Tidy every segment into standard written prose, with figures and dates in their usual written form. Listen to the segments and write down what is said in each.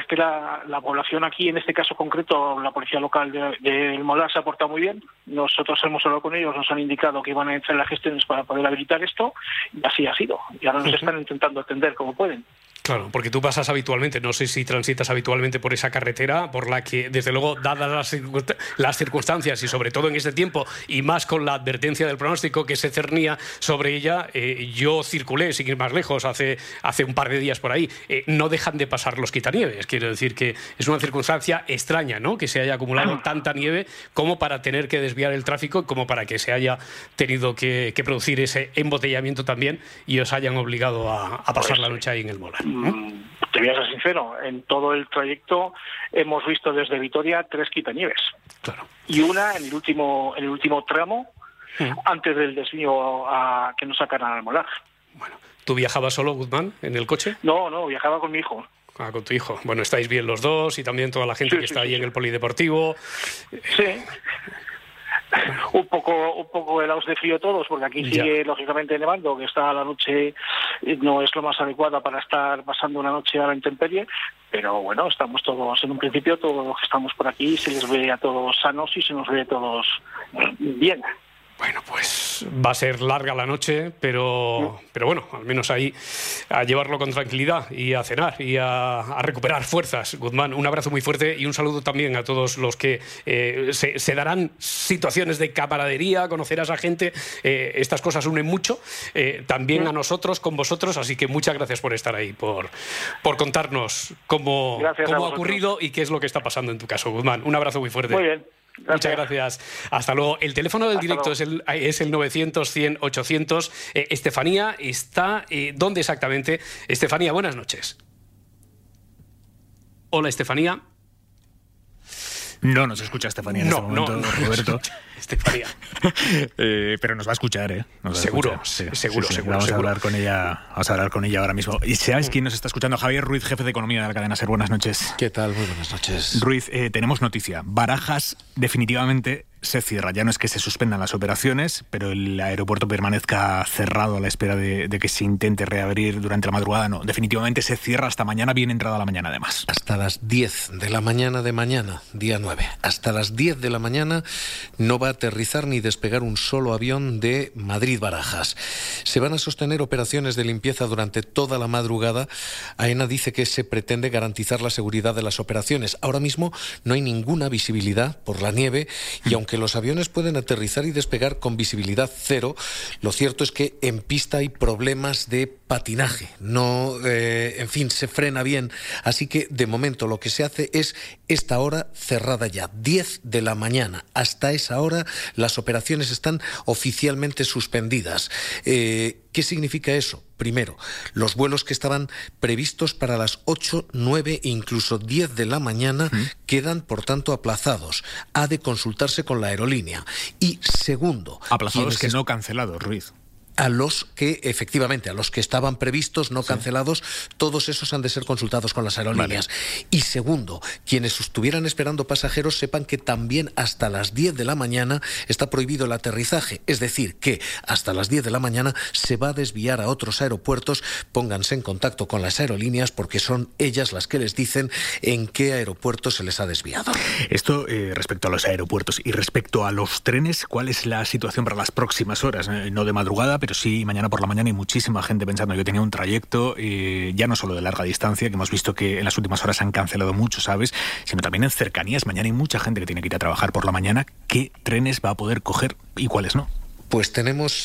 que la población aquí, en este caso concreto, la policía local del Molar se ha portado muy bien. Nosotros hemos hablado con ellos, nos han indicado que iban a entrar las gestiones para poder habilitar esto, y así ha sido. Y ahora nos están intentando atender como pueden. Claro, porque tú pasas habitualmente, no sé si transitas habitualmente por esa carretera, por la que, desde luego, dadas las circunstancias y sobre todo en este tiempo, y más con la advertencia del pronóstico que se cernía sobre ella, yo circulé, sin ir más lejos, hace un par de días por ahí. No dejan de pasar los quitanieves. Quiero decir que es una circunstancia extraña, ¿no?, que se haya acumulado tanta nieve como para tener que desviar el tráfico, como para que se haya tenido que producir ese embotellamiento también y os hayan obligado a pasar la noche ahí en el Molar. Te voy a ser sincero, en todo el trayecto hemos visto desde Vitoria 3 quitanieves. Claro. Y una en el último tramo, antes del desvío que nos sacaran al Molar. Bueno, ¿tú viajabas solo, Guzmán, en el coche? No, viajaba con mi hijo. Ah, con tu hijo. Bueno, estáis bien los dos y también toda la gente que está ahí en el polideportivo. Sí. Un poco helados de frío todos, porque aquí sigue lógicamente nevando, que está la noche no es lo más adecuada para estar pasando una noche a la intemperie, pero bueno, estamos todos, en un principio todos los que estamos por aquí se les ve a todos sanos y se nos ve a todos bien. Bueno, pues va a ser larga la noche, pero bueno, al menos ahí a llevarlo con tranquilidad y a cenar y a recuperar fuerzas. Guzmán, un abrazo muy fuerte y un saludo también a todos los que se darán situaciones de camaradería, conocer a esa gente. Estas cosas unen mucho, también a nosotros, con vosotros, así que muchas gracias por estar ahí, por contarnos cómo ha ocurrido y qué es lo que está pasando en tu caso, Guzmán. Un abrazo muy fuerte. Muy bien. Gracias. Muchas gracias. Hasta luego. El teléfono del directo es el 900-100-800. Estefanía está... ¿Dónde exactamente? Estefanía, buenas noches. Hola, Estefanía. No nos escucha Estefanía en este momento, no, Roberto. Estefanía. Pero nos va a escuchar, ¿eh? Seguro. Vamos a hablar con ella ahora mismo. ¿Y sabes quién nos está escuchando? Javier Ruiz, jefe de economía de la cadena SER. Buenas noches. ¿Qué tal? Muy buenas noches. Ruiz, tenemos noticia. Barajas definitivamente se cierra. Ya no es que se suspendan las operaciones, pero el aeropuerto permanezca cerrado a la espera de que se intente reabrir durante la madrugada. No, definitivamente se cierra hasta mañana, bien entrada la mañana además. Hasta las 10 de la mañana de mañana, día 9. Hasta las 10 de la mañana no va a aterrizar ni despegar un solo avión de Madrid-Barajas. Se van a sostener operaciones de limpieza durante toda la madrugada. AENA dice que se pretende garantizar la seguridad de las operaciones. Ahora mismo no hay ninguna visibilidad por la nieve y aunque los aviones pueden aterrizar y despegar con visibilidad cero, lo cierto es que en pista hay problemas de patinaje. No, se frena bien. Así que de momento lo que se hace es esta hora cerrada ya, 10 de la mañana. Hasta esa hora las operaciones están oficialmente suspendidas. ¿Qué significa eso? Primero, los vuelos que estaban previstos para las 8, 9 e incluso 10 de la mañana quedan, por tanto, aplazados. Ha de consultarse con la aerolínea. Y segundo... Aplazados que no cancelados, Ruiz. A los que, efectivamente, a los que estaban previstos, no cancelados, todos esos han de ser consultados con las aerolíneas. Vale. Y segundo, quienes estuvieran esperando pasajeros sepan que también hasta las 10 de la mañana está prohibido el aterrizaje. Es decir, que hasta las 10 de la mañana se va a desviar a otros aeropuertos. Pónganse en contacto con las aerolíneas porque son ellas las que les dicen en qué aeropuerto se les ha desviado. Esto respecto a los aeropuertos. Y respecto a los trenes, ¿cuál es la situación para las próximas horas? No de madrugada, pero sí mañana por la mañana. Hay muchísima gente pensando. Yo tenía un trayecto ya no solo de larga distancia, que hemos visto que en las últimas horas han cancelado mucho, ¿sabes?, sino también en cercanías. Mañana hay mucha gente que tiene que ir a trabajar por la mañana. ¿Qué trenes va a poder coger y cuáles no? Pues tenemos...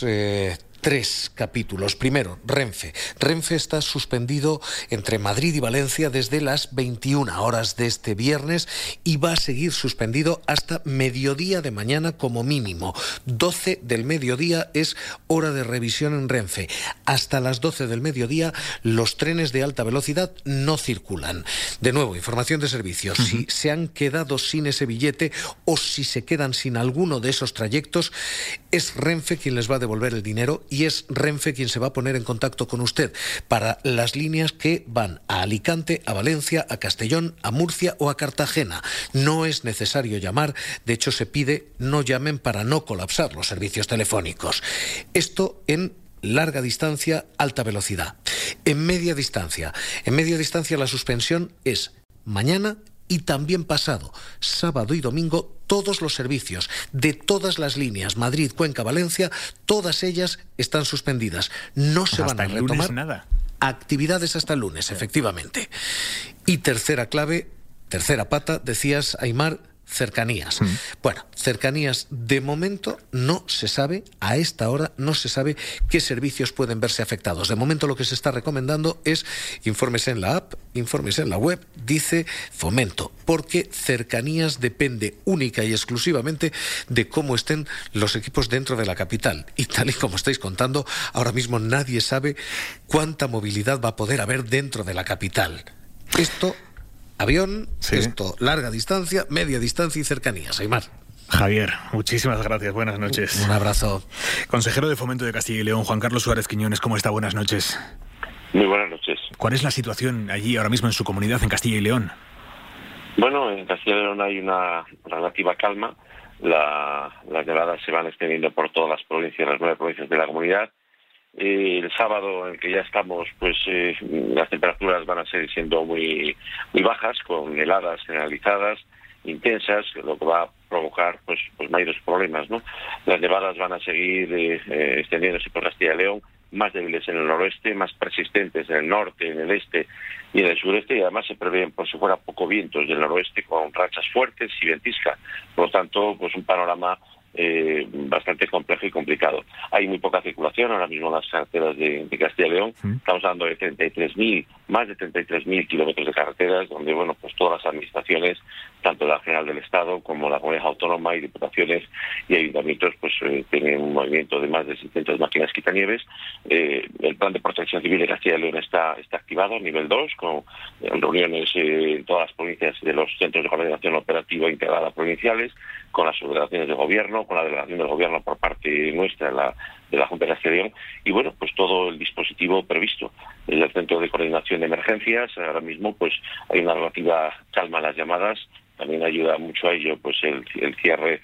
3 capítulos. Primero, Renfe. Renfe está suspendido entre Madrid y Valencia desde las 21 horas de este viernes y va a seguir suspendido hasta mediodía de mañana como mínimo. 12 del mediodía es hora de revisión en Renfe. Hasta las 12 del mediodía los trenes de alta velocidad no circulan. De nuevo, información de servicios. Si se han quedado sin ese billete o si se quedan sin alguno de esos trayectos, es Renfe quien les va a devolver el dinero y es Renfe quien se va a poner en contacto con usted para las líneas que van a Alicante, a Valencia, a Castellón, a Murcia o a Cartagena. No es necesario llamar, de hecho se pide no llamen para no colapsar los servicios telefónicos. Esto en larga distancia, alta velocidad. En media distancia la suspensión es mañana y también pasado, sábado y domingo, todos los servicios de todas las líneas, Madrid, Cuenca, Valencia, todas ellas están suspendidas. No se van a retomar nada. Actividades hasta el lunes, efectivamente. Y tercera clave, tercera pata, decías, Aimar, cercanías. Bueno, cercanías, de momento no se sabe, a esta hora no se sabe qué servicios pueden verse afectados. De momento lo que se está recomendando es infórmese en la app, infórmese en la web, dice Fomento, porque cercanías depende única y exclusivamente de cómo estén los equipos dentro de la capital. Y tal y como estáis contando, ahora mismo nadie sabe cuánta movilidad va a poder haber dentro de la capital. Esto... Avión, sí. Esto, larga distancia, media distancia y cercanías. Aimar. Javier, muchísimas gracias. Buenas noches. Un abrazo. Consejero de Fomento de Castilla y León, Juan Carlos Suárez Quiñones, ¿cómo está? Buenas noches. Muy buenas noches. ¿Cuál es la situación allí ahora mismo en su comunidad, en Castilla y León? Bueno, en Castilla y León hay una relativa calma. Las nevadas se van extendiendo por todas las provincias, las 9 provincias de la comunidad. El sábado, en el que ya estamos, pues las temperaturas van a seguir siendo muy bajas, con heladas generalizadas, intensas, lo que va a provocar pues mayores problemas, ¿no? Las nevadas van a seguir extendiéndose por Castilla y León, más débiles en el noroeste, más persistentes en el norte, en el este y en el sureste, y además se prevén, por si fuera poco, vientos del noroeste con rachas fuertes y ventisca. Por lo tanto, pues un panorama bastante complejo y complicado. Hay muy poca circulación ahora mismo en las carreteras de Castilla y León. Estamos hablando de más de 33.000 kilómetros de carreteras, donde bueno, pues todas las administraciones, tanto la General del Estado como la Comunidad Autónoma y diputaciones y ayuntamientos, pues tienen un movimiento de más de 600 máquinas quitanieves. El Plan de Protección Civil de Castilla y León está activado, nivel 2, con reuniones en todas las provincias de los centros de coordinación operativa integrada provinciales, con las subdelegaciones de gobierno, con la delegación del gobierno por parte nuestra de la Junta de Castilla y León, y bueno, pues todo el dispositivo previsto. Desde el Centro de Coordinación de Emergencias, ahora mismo pues hay una relativa calma en las llamadas. También ayuda mucho a ello pues el cierre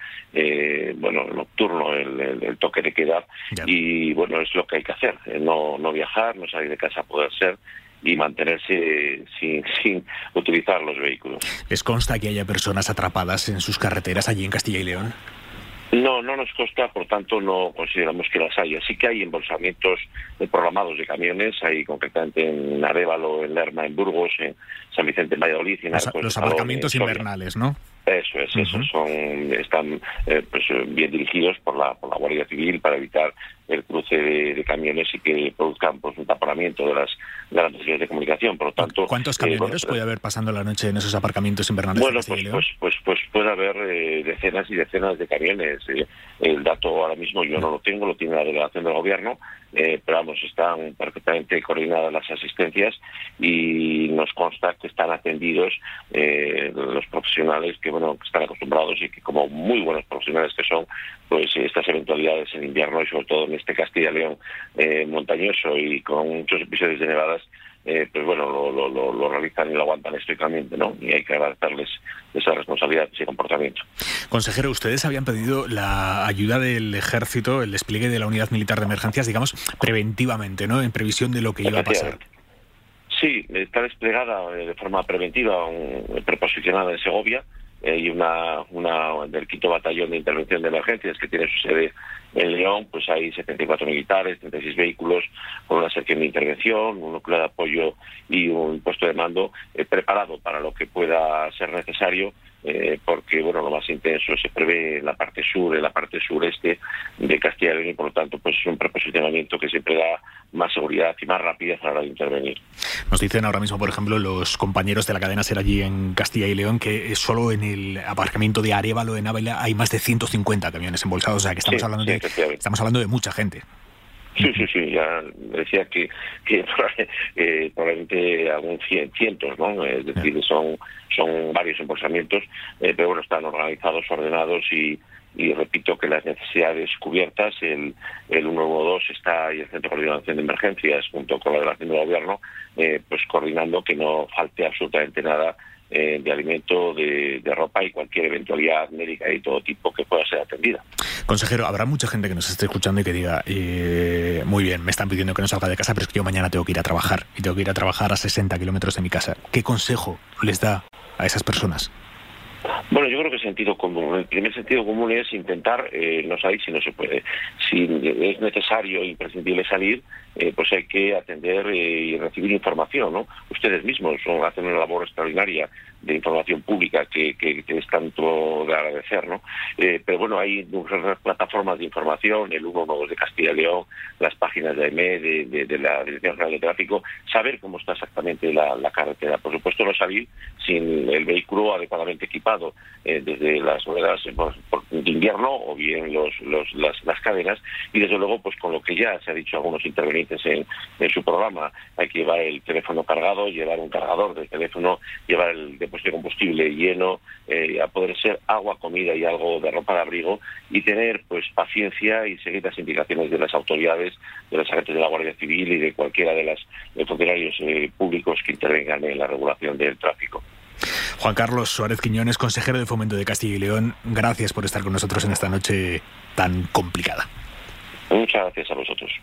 nocturno, el toque de queda, y bueno, es lo que hay que hacer, no viajar, no salir de casa a poder ser, y mantenerse sin utilizar los vehículos. ¿Les consta que haya personas atrapadas en sus carreteras allí en Castilla y León? No nos consta, por tanto no consideramos que las haya. Sí que hay embolsamientos programados de camiones, hay concretamente en Arévalo, en Lerma, en Burgos, en San Vicente, en Valladolid. Los aparcamientos invernales, ¿no? Eso es, esos están bien dirigidos por la Guardia Civil para evitar el cruce de camiones y que produzcan pues un taponamiento de las vías de comunicación. Por lo tanto, ¿cuántos camioneros puede haber pasando la noche en esos aparcamientos invernales? Bueno, pues puede haber decenas y decenas de camiones. El dato ahora mismo yo no lo tengo, lo tiene la delegación del gobierno, pero vamos, están perfectamente coordinadas las asistencias y nos consta que están atendidos los profesionales que están acostumbrados y que, como muy buenos profesionales que son, pues estas eventualidades en invierno y sobre todo en este Castilla y León montañoso y con muchos episodios de nevadas, lo realizan y lo aguantan estrictamente, ¿no? Y hay que agradecerles esa responsabilidad, ese comportamiento. Consejero, ustedes habían pedido la ayuda del Ejército, el despliegue de la Unidad Militar de Emergencias, digamos, preventivamente, ¿no? En previsión de lo que iba a pasar. Sí, está desplegada de forma preventiva, preposicionada en Segovia. Hay una del 5º Batallón de Intervención de Emergencias que tiene su sede en León, pues hay 74 militares, 36 vehículos con una sección de intervención, un núcleo de apoyo y un puesto de mando preparado para lo que pueda ser necesario, porque lo más intenso se prevé en la parte sur, en la parte sureste de Castilla y León, y por lo tanto pues es un preposicionamiento que siempre da más seguridad y más rapidez a la hora de intervenir. Nos dicen ahora mismo, por ejemplo, los compañeros de la cadena SER allí en Castilla y León, que solo en el aparcamiento de Arévalo, en Ávila, hay más de 150 camiones embolsados, o sea que estamos hablando de mucha gente. Sí, ya decía que probablemente algún cientos, ¿no? Es decir, son varios embolsamientos, pero están organizados, ordenados y repito que las necesidades cubiertas, el 112 está y el Centro de Coordinación de Emergencias junto con la delegación del gobierno, pues coordinando que no falte absolutamente nada de alimento, de ropa y cualquier eventualidad médica de todo tipo que pueda ser atendida. Consejero, habrá mucha gente que nos esté escuchando y que diga, muy bien, me están pidiendo que no salga de casa, pero es que yo mañana tengo que ir a trabajar y tengo que ir a trabajar a 60 kilómetros de mi casa. ¿Qué consejo les da a esas personas? Bueno, yo creo que sentido común. El primer sentido común es intentar no salir si no se puede. Si es necesario e imprescindible salir, pues hay que atender y recibir información, ¿no? Ustedes mismos hacen una labor extraordinaria de información pública que es tanto de agradecer, ¿no? Pero bueno, hay numerosas plataformas de información, el 112 de Castilla y León, las páginas de AEME, de la Dirección General de Tráfico, saber cómo está exactamente la carretera. Por supuesto, no salir sin el vehículo adecuadamente equipado, desde las ruedas de invierno o bien las cadenas, y desde luego, pues con lo que ya se ha dicho algunos intervenientes en su programa, hay que llevar el teléfono cargado, llevar un cargador del teléfono, llevar el depósito de combustible lleno, a poder ser agua, comida y algo de ropa de abrigo, y tener pues paciencia y seguir las indicaciones de las autoridades, de los agentes de la Guardia Civil y de cualquiera de los funcionarios públicos que intervengan en la regulación del tráfico. Juan Carlos Suárez Quiñones, consejero de Fomento de Castilla y León, gracias por estar con nosotros en esta noche tan complicada. Muchas gracias a vosotros.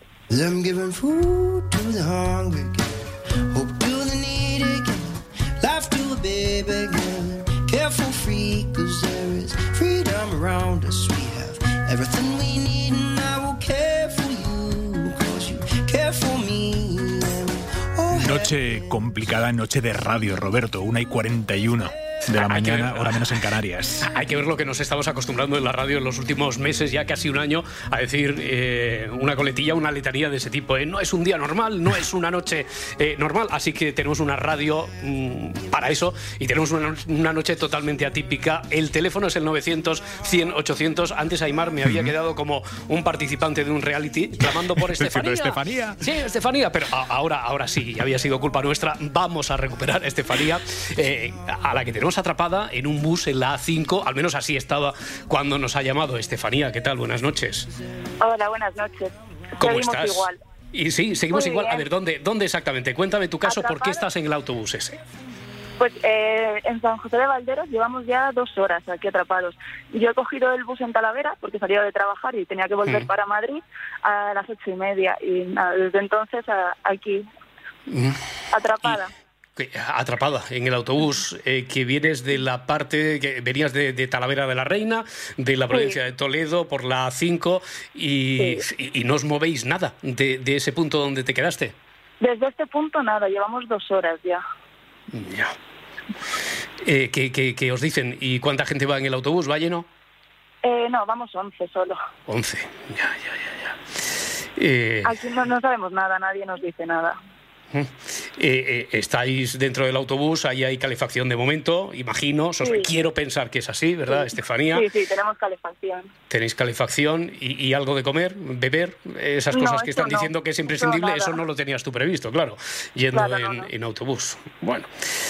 Noche complicada, noche de radio, Roberto, 1:41 de la mañana, hora menos en Canarias. Hay que ver lo que nos estamos acostumbrando en la radio en los últimos meses, ya casi un año, a decir una coletilla, una letanía de ese tipo. No es un día normal, no es una noche normal, así que tenemos una radio para eso y tenemos una noche totalmente atípica. El teléfono es el 900-100-800. Antes Aimar me había quedado como un participante de un reality clamando por Estefanía. Estefanía. Sí, Estefanía, pero ahora sí, había sido culpa nuestra. Vamos a recuperar a Estefanía, a la que tenemos atrapada en un bus en la A5, al menos así estaba cuando nos ha llamado. Estefanía, ¿qué tal? Buenas noches. Hola, buenas noches. ¿Cómo Seguimos estás? Igual. Y sí, seguimos Muy igual. bien. A ver, ¿dónde exactamente? Cuéntame tu caso, ¿por qué Atrapada. estás en el autobús ese? Pues en San José de Valderos llevamos ya 2 horas aquí atrapados. Yo he cogido el bus en Talavera porque salía de trabajar y tenía que volver para Madrid a las 8:30 y nada, desde entonces aquí atrapada. Atrapada en el autobús, que vienes de la parte, que venías de Talavera de la Reina, de la provincia de Toledo, por la A5, y no os movéis nada de ese punto donde te quedaste. Desde este punto nada, llevamos 2 horas ya. Ya. ¿Qué os dicen? ¿Y cuánta gente va en el autobús? ¿Va lleno? No, vamos 11 solo. 11. Ya. Aquí no sabemos nada, nadie nos dice nada. Estáis dentro del autobús, ahí hay calefacción de momento, imagino, quiero pensar que es así, ¿verdad, Estefanía? Sí, tenemos calefacción. ¿Tenéis calefacción y algo de comer, beber? Esas cosas que están diciendo que es imprescindible, eso no lo tenías tú previsto, claro, yendo en autobús. Bueno,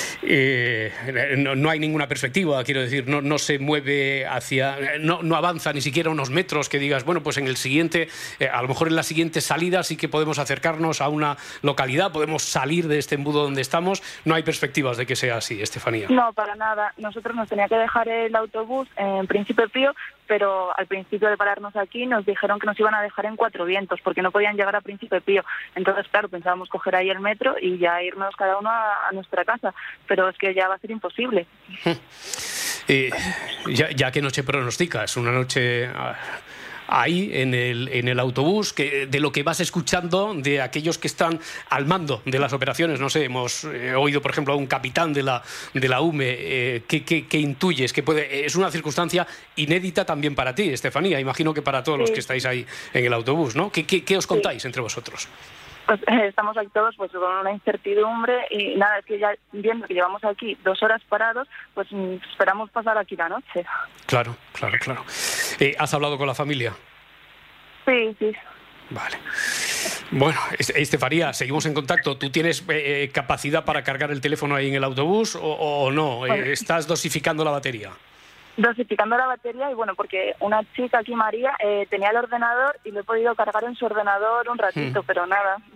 no hay ninguna perspectiva, quiero decir, no se mueve no avanza ni siquiera unos metros que digas, bueno, pues en el siguiente, a lo mejor en la siguiente salida sí que podemos acercarnos a una localidad, podemos salir de este embudo donde estamos. No hay perspectivas de que sea así, Estefanía. No, para nada. Nosotros nos tenía que dejar el autobús en Príncipe Pío, pero al principio de pararnos aquí nos dijeron que nos iban a dejar en Cuatro Vientos porque no podían llegar a Príncipe Pío. Entonces, claro, pensábamos coger ahí el metro y ya irnos cada uno a nuestra casa, pero es que ya va a ser imposible. Ya qué noche pronosticas, una noche ahí en el autobús, de lo que vas escuchando de aquellos que están al mando de las operaciones. No sé, hemos oído, por ejemplo, a un capitán de la UME. ¿Qué intuyes? Es una circunstancia inédita también para ti, Estefanía. Imagino que para todos los que estáis ahí en el autobús, ¿no? ¿Qué os contáis entre vosotros? Pues estamos aquí todos pues con una incertidumbre y nada, es que ya viendo que llevamos aquí 2 horas parados, pues esperamos pasar aquí la noche. Claro. ¿Has hablado con la familia? Sí. Vale. Bueno, Estefanía, seguimos en contacto. ¿Tú tienes capacidad para cargar el teléfono ahí en el autobús o no? ¿Estás dosificando la batería? Dosificando la batería y bueno, porque una chica aquí, María, tenía el ordenador y lo he podido cargar en su ordenador un ratito, pero nada.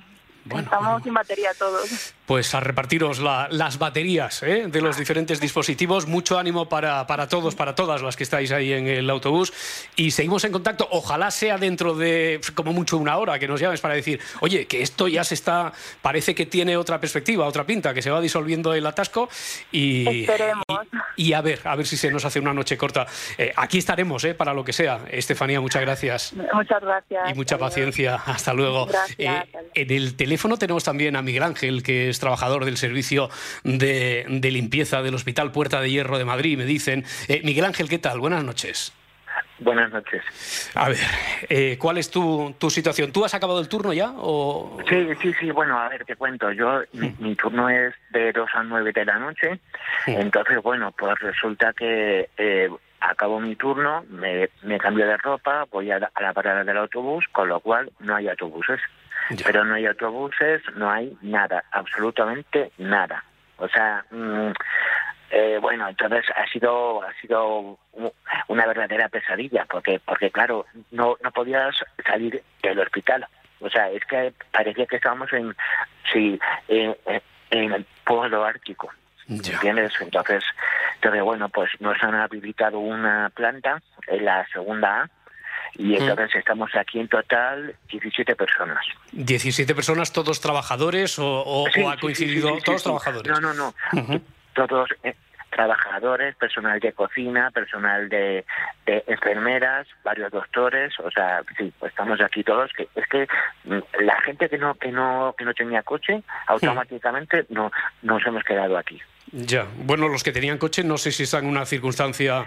Bueno, estamos sin batería todos. Pues a repartiros las baterías de los diferentes dispositivos. Mucho ánimo para todos, para todas las que estáis ahí en el autobús. Y seguimos en contacto. Ojalá sea dentro de como mucho una hora que nos llames para decir, oye, que esto ya parece que tiene otra perspectiva, otra pinta, que se va disolviendo el atasco. Esperemos. Y a ver si se nos hace una noche corta. Aquí estaremos para lo que sea. Estefanía, muchas gracias. Muchas gracias. Y mucha paciencia. Hasta luego. Gracias. En el teléfono tenemos también a Miguel Ángel, que es trabajador del servicio de limpieza del Hospital Puerta de Hierro de Madrid. Me dicen, Miguel Ángel, ¿qué tal? Buenas noches. Buenas noches. A ver, ¿cuál es tu situación? ¿Tú has acabado el turno ya? O... Sí, bueno, a ver, te cuento. Mi turno es de 2 a 9 de la noche. Entonces, bueno, pues resulta que acabo mi turno, me cambio de ropa, voy a la parada del autobús, con lo cual no hay autobuses. Ya. Pero no hay autobuses, no hay nada, absolutamente nada. O sea, bueno, entonces ha sido una verdadera pesadilla, porque claro, no podías salir del hospital. O sea, es que parecía que estábamos en el pueblo ártico. Ya. ¿Entiendes? Entonces, bueno, pues nos han habilitado una planta en la segunda A, y entonces estamos aquí en total 17 personas. 17 personas, ¿todos trabajadores o ha coincidido? ¿Todos trabajadores? No. Todos trabajadores, personal de cocina, personal de enfermeras, varios doctores, o sea, sí, pues estamos aquí todos. Es que la gente que no tenía coche, automáticamente nos hemos quedado aquí. Ya, bueno, los que tenían coche no sé si están en una circunstancia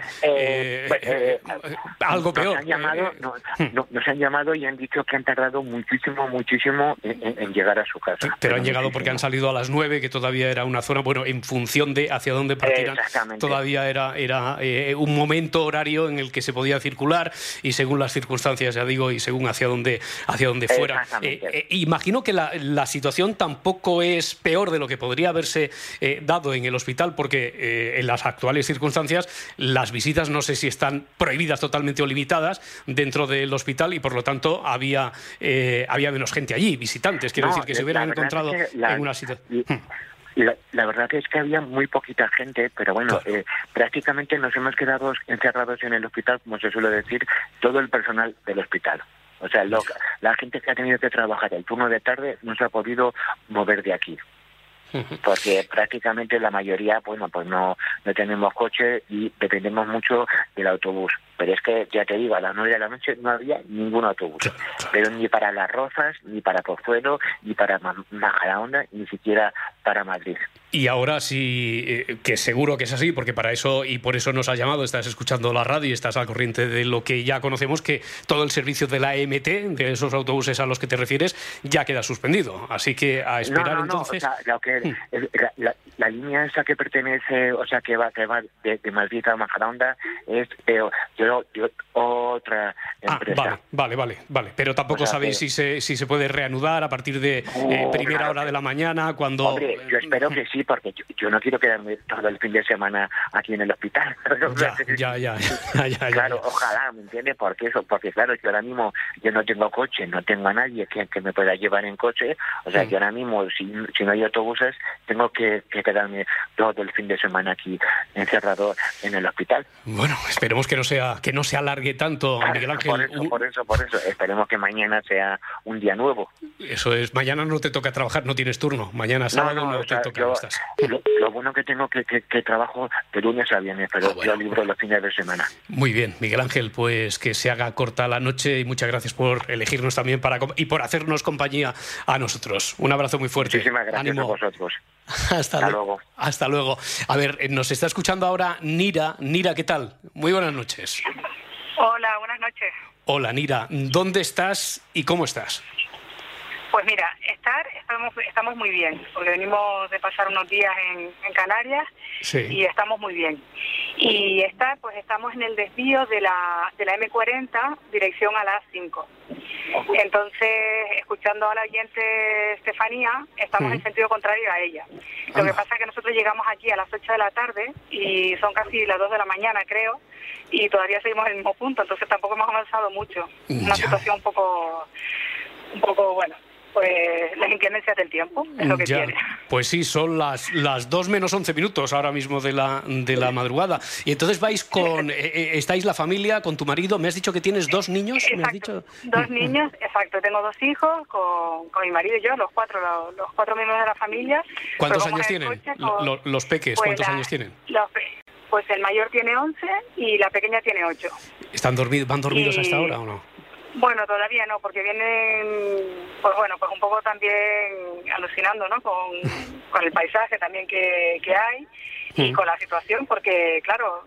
algo peor. Nos han llamado y han dicho que han tardado muchísimo en llegar a su casa. Pero han llegado porque han salido a las 9, que todavía era una zona, bueno, en función de hacia dónde partieran, todavía era un momento horario en el que se podía circular y según las circunstancias, ya digo, y según hacia dónde fuera. Imagino que la situación tampoco es peor de lo que podría haberse dado en el hospital, porque en las actuales circunstancias las visitas no sé si están prohibidas totalmente o limitadas dentro del hospital y por lo tanto había menos gente allí, visitantes, quiero decir que se hubieran encontrado en una situación. La verdad es que había muy poquita gente, pero bueno, claro. Prácticamente nos hemos quedado encerrados en el hospital, como se suele decir, todo el personal del hospital. O sea, la gente que ha tenido que trabajar el turno de tarde no se ha podido mover de aquí. Porque prácticamente la mayoría, bueno, pues no tenemos coche y dependemos mucho del autobús. Pero es que, ya te digo, a las 9 de la noche no había ningún autobús. Claro. Pero ni para Las Rozas, ni para Pozuelo, ni para Majadahonda, ni siquiera para Madrid. Y ahora sí, que seguro que es así, porque para eso y por eso nos has llamado, estás escuchando la radio y estás al corriente de lo que ya conocemos, que todo el servicio de la EMT, de esos autobuses a los que te refieres, ya queda suspendido. Así que a esperar entonces... O sea, la línea esa que pertenece, o sea, que va de Madrid a Majadahonda es otra empresa. Vale. Pero tampoco sabéis si se puede reanudar a partir de primera hora de la mañana, cuando... Hombre, yo espero que sí, porque yo no quiero quedarme todo el fin de semana aquí en el hospital. Ya. Claro, ojalá, ¿me entiendes? Porque claro, yo ahora mismo yo no tengo coche, no tengo a nadie que me pueda llevar en coche, o sea, que ahora mismo si no hay autobuses tengo que quedarme todo el fin de semana aquí encerrado en el hospital. Bueno, esperemos que no se alargue tanto, Miguel Ángel. Por eso, esperemos que mañana sea un día nuevo. Eso es, mañana no te toca trabajar, no tienes turno, mañana sábado no te toca. Lo bueno que tengo que trabajo de lunes a viernes, pero yo libro los fines de semana. Muy bien, Miguel Ángel, pues que se haga corta la noche y muchas gracias por elegirnos también y por hacernos compañía a nosotros. Un abrazo muy fuerte. Muchísimas gracias. Ánimo. A vosotros. Hasta luego. Hasta luego. A ver, nos está escuchando ahora Nira. Nira, ¿qué tal? Muy buenas noches. Hola, buenas noches. Hola, Nira. ¿Dónde estás y cómo estás? Pues mira, estamos muy bien, porque venimos de pasar unos días en Canarias y estamos muy bien. Y pues estamos en el desvío de la M40, dirección a la A5. Entonces, escuchando a la oyente Estefanía, estamos en sentido contrario a ella. Lo que pasa es que nosotros llegamos aquí a las 8 de la tarde y son casi las 2 de la mañana, creo, y todavía seguimos en el mismo punto, entonces tampoco hemos avanzado mucho. Una situación un poco, bueno, pues las inclemencias del tiempo, es lo que tiene. Pues sí, son las 2 menos 11 minutos ahora mismo de la madrugada. Y entonces vais estáis la familia, con tu marido, me has dicho que tienes 2 niños. Exacto, ¿me has dicho? 2 niños, exacto, tengo 2 hijos, con mi marido y yo, los 4 miembros de la familia. ¿Cuántos años tienen los peques? Pues ¿Cuántos años tienen? Pues el mayor tiene 11 y la pequeña tiene 8. ¿Van dormidos hasta ahora o no? Bueno, todavía no, porque vienen, pues un poco también alucinando, ¿no? Con el paisaje también que hay y con la situación, porque claro,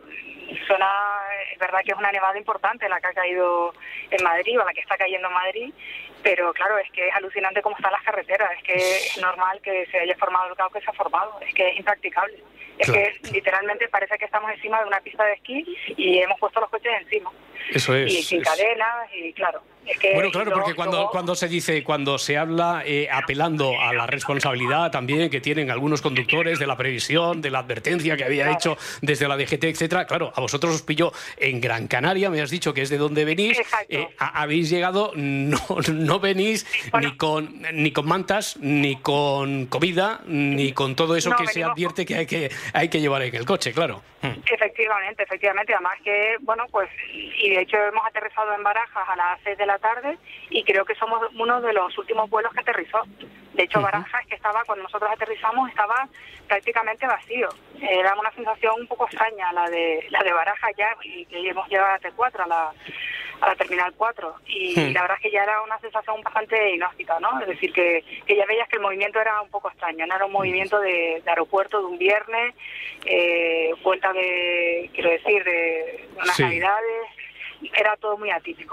es verdad que es una nevada importante la que ha caído en Madrid, o la que está cayendo en Madrid, pero claro, es que es alucinante cómo están las carreteras, es que es normal que se haya formado el caos que se ha formado, es que es impracticable. Es que literalmente parece que estamos encima de una pista de esquí y hemos puesto los coches encima. Eso es. Y sin cadenas, y claro. Es que bueno, claro, porque cuando se habla apelando a la responsabilidad también que tienen algunos conductores de la previsión, de la advertencia que había hecho desde la DGT, etcétera, claro, a vosotros os pilló en Gran Canaria, me has dicho que es de donde venís, habéis llegado, no venís ni con mantas, ni con comida, ni con todo eso que se advierte que hay que llevar en el coche, claro. Efectivamente, además que, y de hecho hemos aterrizado en Barajas a las 6 de la tarde y creo que somos uno de los últimos vuelos que aterrizó. De hecho, Barajas, que cuando nosotros aterrizamos, estaba prácticamente vacío. Era una sensación un poco extraña la de Barajas ya, y que hemos llegado a T4, a la Terminal 4, y la verdad es que ya era una sensación bastante inhóspita, ¿no? Es decir, que ya veías que el movimiento era un poco extraño, no era un movimiento de aeropuerto de un viernes, vuelta de unas navidades. Era todo muy atípico.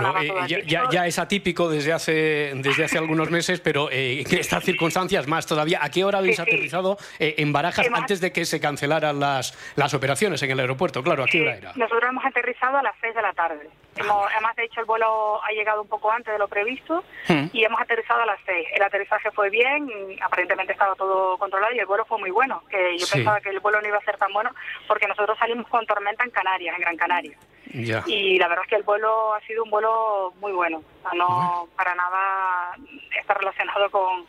Ya es atípico desde hace algunos meses, pero en estas circunstancias más todavía. ¿A qué hora habéis aterrizado en Barajas antes de que se cancelaran las operaciones en el aeropuerto? Claro, ¿a qué hora era? Nosotros hemos aterrizado a las 6 de la tarde. Además, de hecho, el vuelo ha llegado un poco antes de lo previsto y hemos aterrizado a las 6. El aterrizaje fue bien, aparentemente estaba todo controlado y el vuelo fue muy bueno. Que yo pensaba que el vuelo no iba a ser tan bueno porque nosotros salimos con tormenta en Canarias, en Gran Canaria. Ya. Y la verdad es que el vuelo ha sido un vuelo muy bueno. No para nada está relacionado con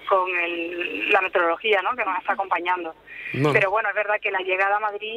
la meteorología, ¿no?, que nos está acompañando. No. Pero bueno, es verdad que la llegada a Madrid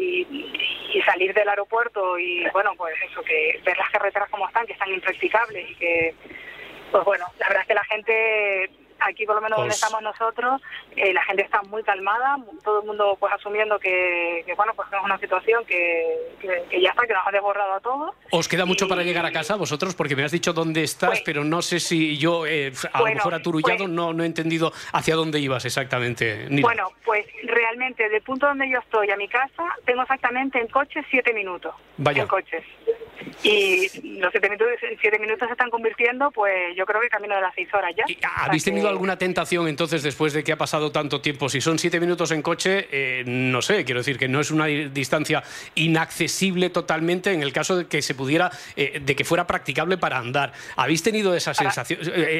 y salir del aeropuerto y pues eso, que ver las carreteras como están, que están impracticables y que, la verdad es que la gente... Aquí, por lo menos donde estamos nosotros, la gente está muy calmada, todo el mundo pues asumiendo que es una situación que ya está, que nos ha desbordado a todos. ¿Os queda mucho para llegar a casa vosotros? Porque me has dicho dónde estás, pero no sé si yo, lo mejor aturullado, no he entendido hacia dónde ibas exactamente. Nira. Bueno, pues realmente del punto donde yo estoy a mi casa, tengo exactamente en coche 7 minutos. Vaya. En coches. Y los 7 minutos se están convirtiendo, pues yo creo que camino de las 6 horas ya. ¿Habéis tenido alguna tentación entonces después de que ha pasado tanto tiempo? Si son 7 minutos en coche, no sé, quiero decir que no es una distancia inaccesible totalmente en el caso de que se pudiera, de que fuera practicable para andar. ¿Habéis tenido esa sensación?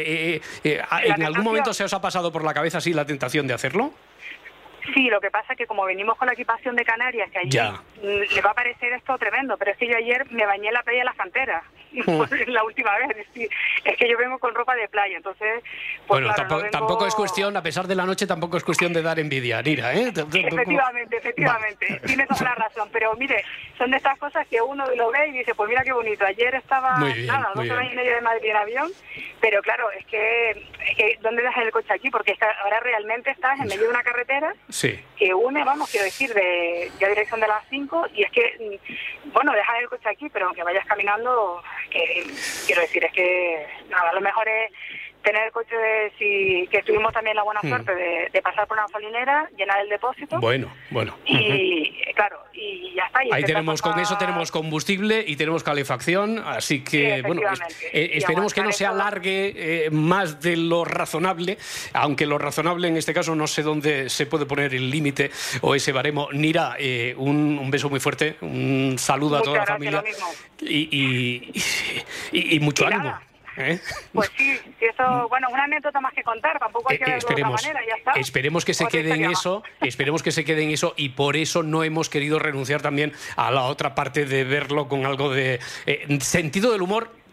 ¿En algún momento se os ha pasado por la cabeza así la tentación de hacerlo? Sí, lo que pasa es que como venimos con la equipación de Canarias, que allí le va a parecer esto tremendo, pero es que yo ayer me bañé en la playa de las Canteras, la última vez, es que yo vengo con ropa de playa, entonces... Pues, bueno, claro, tampoco es cuestión, a pesar de la noche, tampoco es cuestión de dar envidia, Nira, ¿eh? Efectivamente, tienes toda la razón, pero mire, son de estas cosas que uno lo ve y dice, pues mira qué bonito, ayer estaba, 2 horas y media de Madrid en avión, pero claro, es que ¿dónde dejas el coche aquí? Porque ahora realmente estás en medio de una carretera que une, quiero decir, ya dirección de las 5, y es que, dejas el coche aquí, pero aunque vayas caminando, quiero decir, es que nada, lo mejor es tener el coche que tuvimos también la buena suerte de pasar por una gasolinera, llenar el depósito. Bueno. Y claro, y ya está. Ahí con eso tenemos combustible y tenemos calefacción, así que esperemos que no se alargue más de lo razonable, aunque lo razonable en este caso no sé dónde se puede poner el límite o ese baremo. Nira, un beso muy fuerte, un saludo a toda la familia y mucho ánimo. Pues sí, eso, una anécdota más que contar, tampoco hay que verlo de otra manera, ya está. Esperemos que se quede en eso, y por eso no hemos querido renunciar también a la otra parte de verlo con algo de sentido del humor,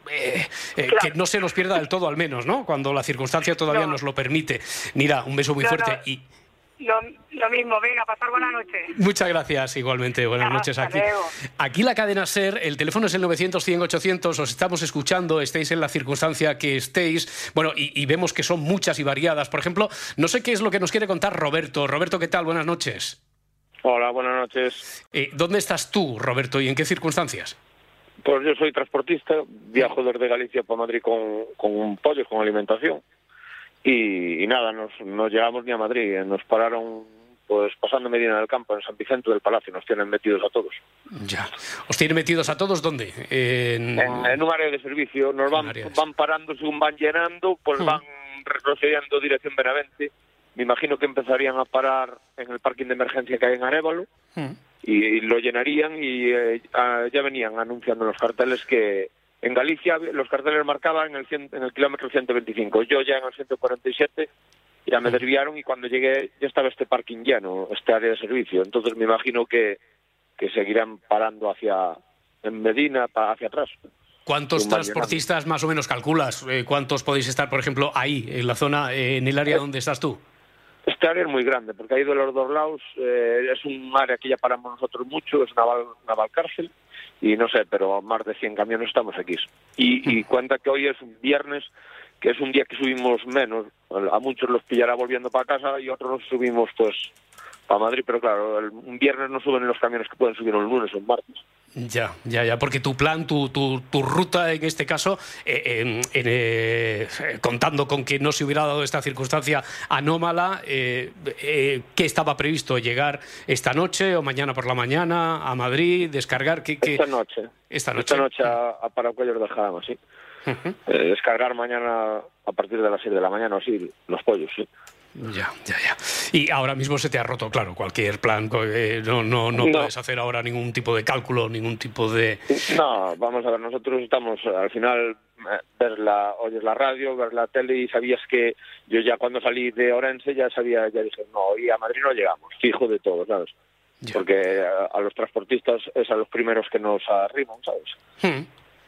que no se nos pierda del todo al menos, ¿no? Cuando la circunstancia todavía nos lo permite. Nira, un beso muy fuerte y... Lo mismo, venga, pasar buenas noches. Muchas gracias, igualmente. Buenas noches. Aquí la cadena SER, el teléfono es el 900-100-800, os estamos escuchando, estéis en la circunstancia que estéis. Bueno, y vemos que son muchas y variadas. Por ejemplo, no sé qué es lo que nos quiere contar Roberto. Roberto, ¿qué tal? Buenas noches. Hola, buenas noches. ¿Dónde estás tú, Roberto, y en qué circunstancias? Pues yo soy transportista, viajo desde Galicia para Madrid con pollos, con alimentación. Y nada, no llegamos ni a Madrid, nos pararon pues pasando Medina del Campo, en San Vicente del Palacio, nos tienen metidos a todos. Ya. ¿Os tienen metidos a todos dónde? En un área de servicio, nos van parando según van llenando, pues van retrocediendo dirección Benavente. Me imagino que empezarían a parar en el parking de emergencia que hay en Arévalo y lo llenarían y ya venían anunciando en los carteles que en Galicia los carteles marcaban en el kilómetro 125. Yo ya en el 147 ya me desviaron y cuando llegué ya estaba este parking lleno, este área de servicio. Entonces me imagino que seguirán parando en Medina hacia atrás. ¿Cuántos transportistas más o menos calculas? ¿Cuántos podéis estar, por ejemplo, ahí, en la zona, en el área donde estás tú? Este área es muy grande, porque ahí de los dos lados es un área que ya paramos nosotros mucho, es Navalcárcel, y no sé, pero más de 100 camiones estamos aquí. Y cuenta que hoy es un viernes, que es un día que subimos menos. A muchos los pillará volviendo para casa y otros los subimos pues para Madrid, pero claro, un viernes no suben los camiones que pueden subir un lunes o un martes. Ya, porque tu plan, tu ruta en este caso, contando con que no se hubiera dado esta circunstancia anómala, ¿qué estaba previsto? ¿Llegar esta noche o mañana por la mañana a Madrid, descargar? Esta noche a Paracuellos de Jarama, sí. Descargar mañana a partir de las 6 de la mañana o así, los pollos, sí. Ya. Y ahora mismo se te ha roto, claro, cualquier plan. No puedes hacer ahora ningún tipo de cálculo, ningún tipo de... No, vamos a ver, nosotros estamos, al final, oyes la radio, ver la tele y sabías que yo ya cuando salí de Orense ya dije, no, y a Madrid no llegamos, fijo de todo, ¿sabes? Ya. Porque a los transportistas es a los primeros que nos arriman, ¿sabes?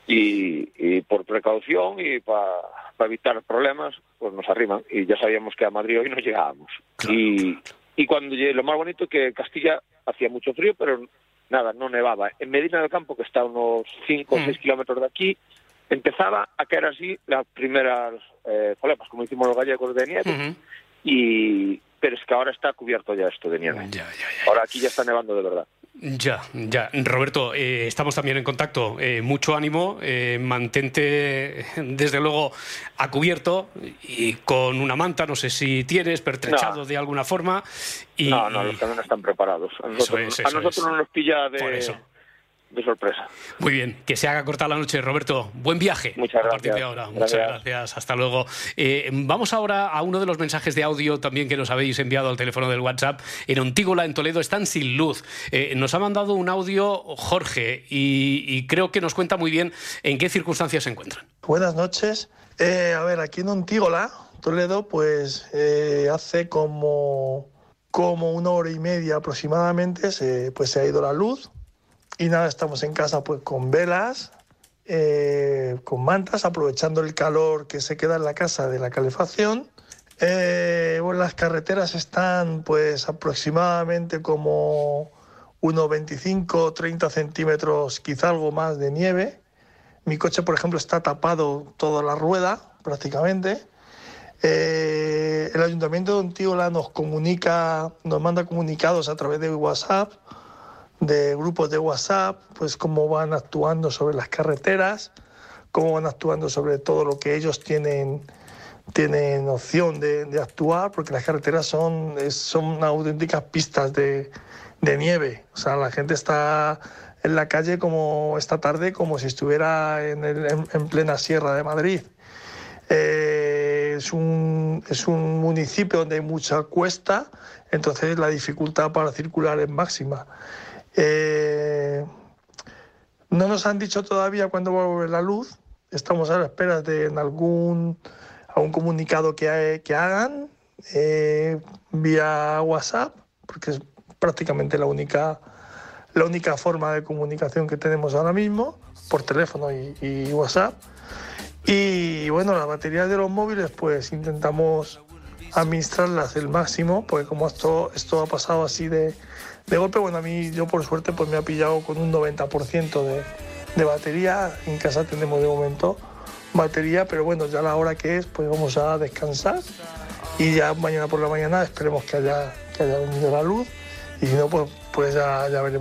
Y por precaución y para evitar problemas, pues nos arriman. Y ya sabíamos que a Madrid hoy no llegábamos. Claro. Y cuando llegué, lo más bonito es que Castilla hacía mucho frío, pero nada, no nevaba. En Medina del Campo, que está a unos 5 o 6 kilómetros de aquí, empezaba a caer así las primeras colepas, como hicimos los gallegos, de nieve. Pero es que ahora está cubierto ya esto de nieve. Ya. Ahora aquí ya está nevando de verdad. Ya. Roberto, estamos también en contacto. Mucho ánimo, mantente desde luego a cubierto y con una manta, no sé si tienes, pertrechado de alguna forma. No, los camiones están preparados. A nosotros no nos pilla de sorpresa. Muy bien, que se haga corta la noche, Roberto. Buen viaje. Muchas gracias. A partir de ahora. Muchas gracias. Hasta luego. Vamos ahora a uno de los mensajes de audio también que nos habéis enviado al teléfono del WhatsApp. En Ontígola, en Toledo, están sin luz. Nos ha mandado un audio Jorge y creo que nos cuenta muy bien en qué circunstancias se encuentran. Buenas noches. A ver, aquí en Ontígola, Toledo, pues hace como 1 hora y media aproximadamente se ha ido la luz. Y nada, estamos en casa pues con velas, con mantas, aprovechando el calor que se queda en la casa de la calefacción. Las carreteras están pues aproximadamente como unos 25 o 30 centímetros, quizá algo más de nieve. Mi coche, por ejemplo, está tapado toda la rueda prácticamente. El Ayuntamiento de Ontígola nos manda comunicados a través de WhatsApp, de grupos de WhatsApp, pues cómo van actuando sobre las carreteras, cómo van actuando sobre todo lo que ellos tienen opción de actuar, porque las carreteras son auténticas pistas de nieve. O sea, la gente está en la calle como esta tarde, como si estuviera en plena Sierra de Madrid. Es un municipio donde hay mucha cuesta, entonces la dificultad para circular es máxima. No nos han dicho todavía cuándo va a volver la luz. Estamos a la espera de algún comunicado que hagan vía WhatsApp, porque es prácticamente la única la única forma de comunicación que tenemos ahora mismo, por teléfono y WhatsApp. Y bueno, las baterías de los móviles pues intentamos administrarlas el máximo, porque como esto ha pasado así de golpe, bueno, a mí yo por suerte pues me ha pillado con un 90% de batería. En casa tenemos de momento batería, pero bueno, ya la hora que es, pues vamos a descansar y ya mañana por la mañana esperemos que haya venido la luz, y si no, pues ya veremos.